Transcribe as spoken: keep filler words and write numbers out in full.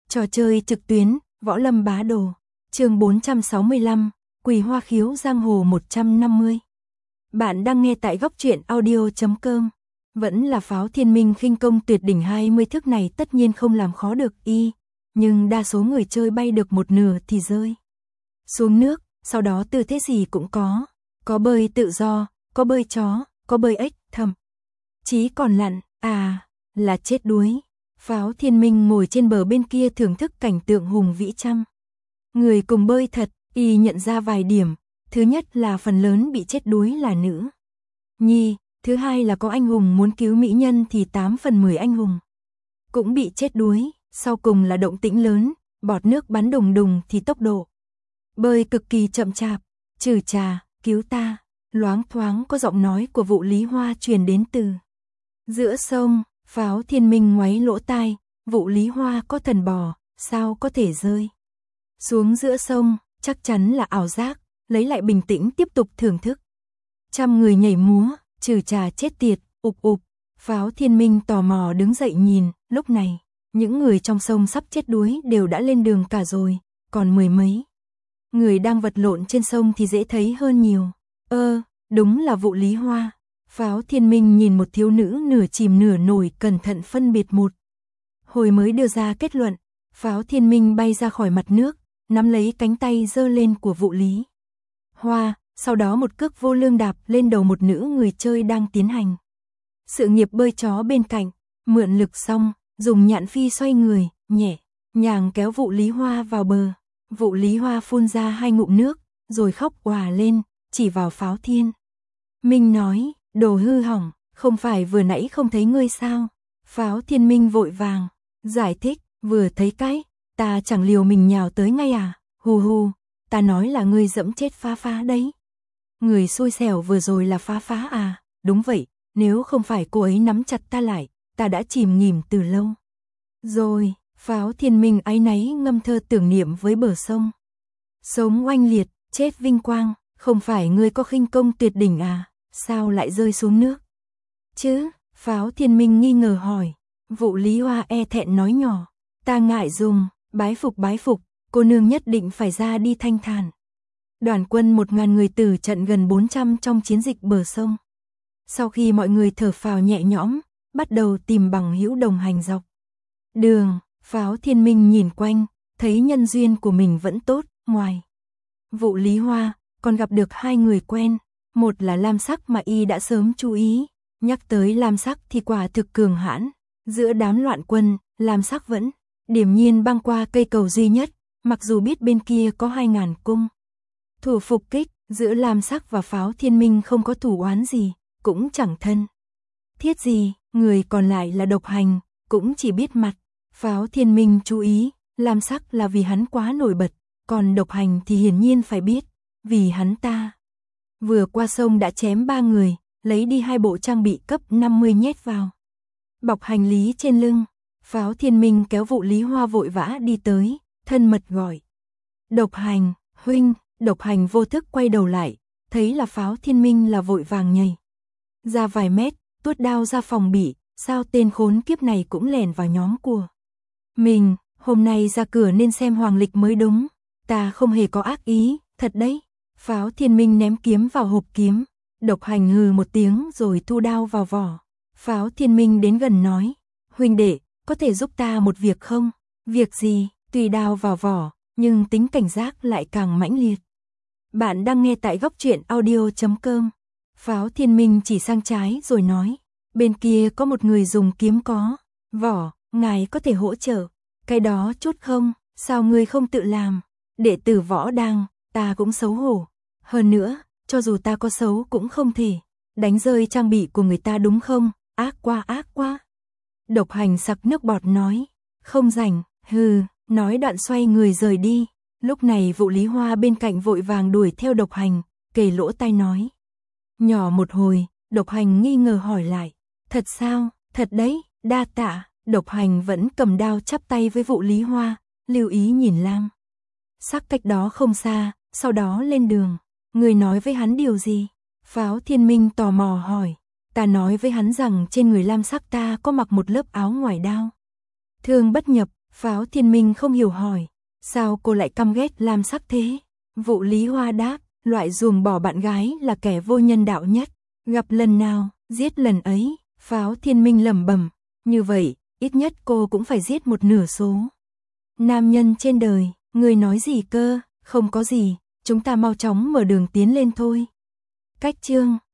Trò chơi trực tuyến, Võ Lâm Bá Đồ, chương bốn trăm sáu mươi lăm, Quỳ Hoa Khiếu Giang Hồ một trăm năm mươi. Bạn đang nghe tại góc truyện audio chấm com. Vẫn là pháo thiên minh khinh công tuyệt đỉnh hai mươi thức này tất nhiên không làm khó được y, nhưng đa số người chơi bay được một nửa thì rơi xuống nước, sau đó tư thế gì cũng có, có bơi tự do, có bơi chó, có bơi ếch, thậm chí còn lặn, à, là chết đuối. Pháo thiên minh ngồi trên bờ bên kia thưởng thức cảnh tượng hùng vĩ trăm người cùng bơi thật, y nhận ra vài điểm. Thứ nhất là phần lớn bị chết đuối là nữ nhi, thứ hai là có anh hùng muốn cứu mỹ nhân thì tám phần mười anh hùng cũng bị chết đuối, sau cùng là động tĩnh lớn, bọt nước bắn đùng đùng thì tốc độ bơi cực kỳ chậm chạp. Trừ trà, cứu ta, loáng thoáng có giọng nói của Vụ Lý Hoa truyền đến từ giữa sông. Pháo thiên minh ngoáy lỗ tai, Vụ Lý Hoa có thần bò, sao có thể rơi xuống giữa sông, chắc chắn là ảo giác. Lấy lại bình tĩnh tiếp tục thưởng thức. Trăm người nhảy múa, Trừ trà chết tiệt, ụp ụp. Pháo thiên minh tò mò đứng dậy nhìn, lúc này, những người trong sông sắp chết đuối đều đã lên đường cả rồi, còn mười mấy người đang vật lộn trên sông thì dễ thấy hơn nhiều. Ơ, đúng là Vụ Lý Hoa. Pháo thiên minh nhìn một thiếu nữ nửa chìm nửa nổi cẩn thận phân biệt một hồi mới đưa ra kết luận. Pháo thiên minh bay ra khỏi mặt nước, nắm lấy cánh tay giơ lên của Vụ Lý Hoa, sau đó một cước vô lương đạp lên đầu một nữ người chơi đang tiến hành sự nghiệp bơi chó bên cạnh, mượn lực xong, dùng nhạn phi xoay người, nhẹ nhàng kéo Vụ Lý Hoa vào bờ. Vụ Lý Hoa phun ra hai ngụm nước, rồi khóc òa lên, chỉ vào Pháo thiên minh nói, đồ hư hỏng, không phải vừa nãy không thấy ngươi sao? Pháo thiên minh vội vàng giải thích, vừa thấy cái, ta chẳng liều mình nhào tới ngay à, hù hù, ta nói là ngươi dẫm chết Phá Phá đấy. Người xui xẻo vừa rồi là Phá Phá à? Đúng vậy, nếu không phải cô ấy nắm chặt ta lại, ta đã chìm nghỉm từ lâu rồi. Pháo thiên minh áy náy ngâm thơ tưởng niệm với bờ sông. Sống oanh liệt, chết vinh quang, không phải ngươi có khinh công tuyệt đỉnh à, sao lại rơi xuống nước chứ? Pháo thiên minh nghi ngờ hỏi. Vụ Lý Hoa e thẹn nói nhỏ, ta ngại dùng, bái phục bái phục, cô nương nhất định phải ra đi thanh thản. Đoàn quân một ngàn người tử trận gần bốn trăm trong chiến dịch bờ sông. Sau khi mọi người thở phào nhẹ nhõm, bắt đầu tìm bằng hữu đồng hành dọc đường. Pháo thiên minh nhìn quanh, thấy nhân duyên của mình vẫn tốt, ngoài Vụ Lý Hoa, còn gặp được hai người quen. Một là Lam Sắc mà y đã sớm chú ý, nhắc tới Lam Sắc thì quả thực cường hãn. Giữa đám loạn quân, Lam Sắc vẫn điềm nhiên băng qua cây cầu duy nhất, mặc dù biết bên kia có hai ngàn cung thủ phục kích. Giữa Lam Sắc và Pháo thiên minh không có thủ oán gì, cũng chẳng thân thiết gì. Người còn lại là Độc Hành, cũng chỉ biết mặt. Pháo thiên minh chú ý, Lam Sắc là vì hắn quá nổi bật, còn Độc Hành thì hiển nhiên phải biết, vì hắn ta vừa qua sông đã chém ba người, lấy đi hai bộ trang bị cấp năm mươi nhét vào bọc hành lý trên lưng. Pháo thiên minh kéo Vụ Lý Hoa vội vã đi tới, thân mật gọi, Độc Hành, huynh. Độc Hành vô thức quay đầu lại, thấy là Pháo thiên minh là vội vàng nhảy ra vài mét, tuốt đao ra phòng bị. Sao tên khốn kiếp này cũng lẻn vào nhóm của mình, hôm nay ra cửa nên xem hoàng lịch mới đúng, ta không hề có ác ý, thật đấy. Pháo thiên minh ném kiếm vào hộp kiếm. Độc Hành hừ một tiếng rồi thu đao vào vỏ. Pháo thiên minh đến gần nói, huynh đệ, có thể giúp ta một việc không? Việc gì? Tùy đao vào vỏ, nhưng tính cảnh giác lại càng mãnh liệt. Bạn đang nghe tại góc truyện audio chấm com. Pháo thiên minh chỉ sang trái rồi nói, bên kia có một người dùng kiếm có vỏ, ngài có thể hỗ trợ cái đó chút không? Sao ngươi không tự làm? Đệ tử Võ Đang, ta cũng xấu hổ. Hơn nữa, cho dù ta có xấu cũng không thể đánh rơi trang bị của người ta đúng không? Ác quá ác quá. Độc Hành sặc nước bọt nói, không rảnh, hừ, nói đoạn xoay người rời đi. Lúc này Vụ Lý Hoa bên cạnh vội vàng đuổi theo Độc Hành, kề lỗ tai nói nhỏ một hồi. Độc Hành nghi ngờ hỏi lại, thật sao? Thật đấy, đa tạ. Độc Hành vẫn cầm đao chắp tay với Vụ Lý Hoa, lưu ý nhìn Lam Sắc cách đó không xa, sau đó lên đường. Người nói với hắn điều gì? Pháo thiên minh tò mò hỏi. Ta nói với hắn rằng trên người Lam Sắc ta có mặc một lớp áo ngoài đao thương bất nhập, Pháo Thiên Minh không hiểu hỏi, sao cô lại căm ghét Lam Sắc thế? Vụ Lý Hoa đáp, loại ruồng bỏ bạn gái là kẻ vô nhân đạo nhất, gặp lần nào, giết lần ấy. Pháo Thiên Minh lẩm bẩm, như vậy, ít nhất cô cũng phải giết một nửa số nam nhân trên đời. Người nói gì cơ? Không có gì, chúng ta mau chóng mở đường tiến lên thôi. Cách chương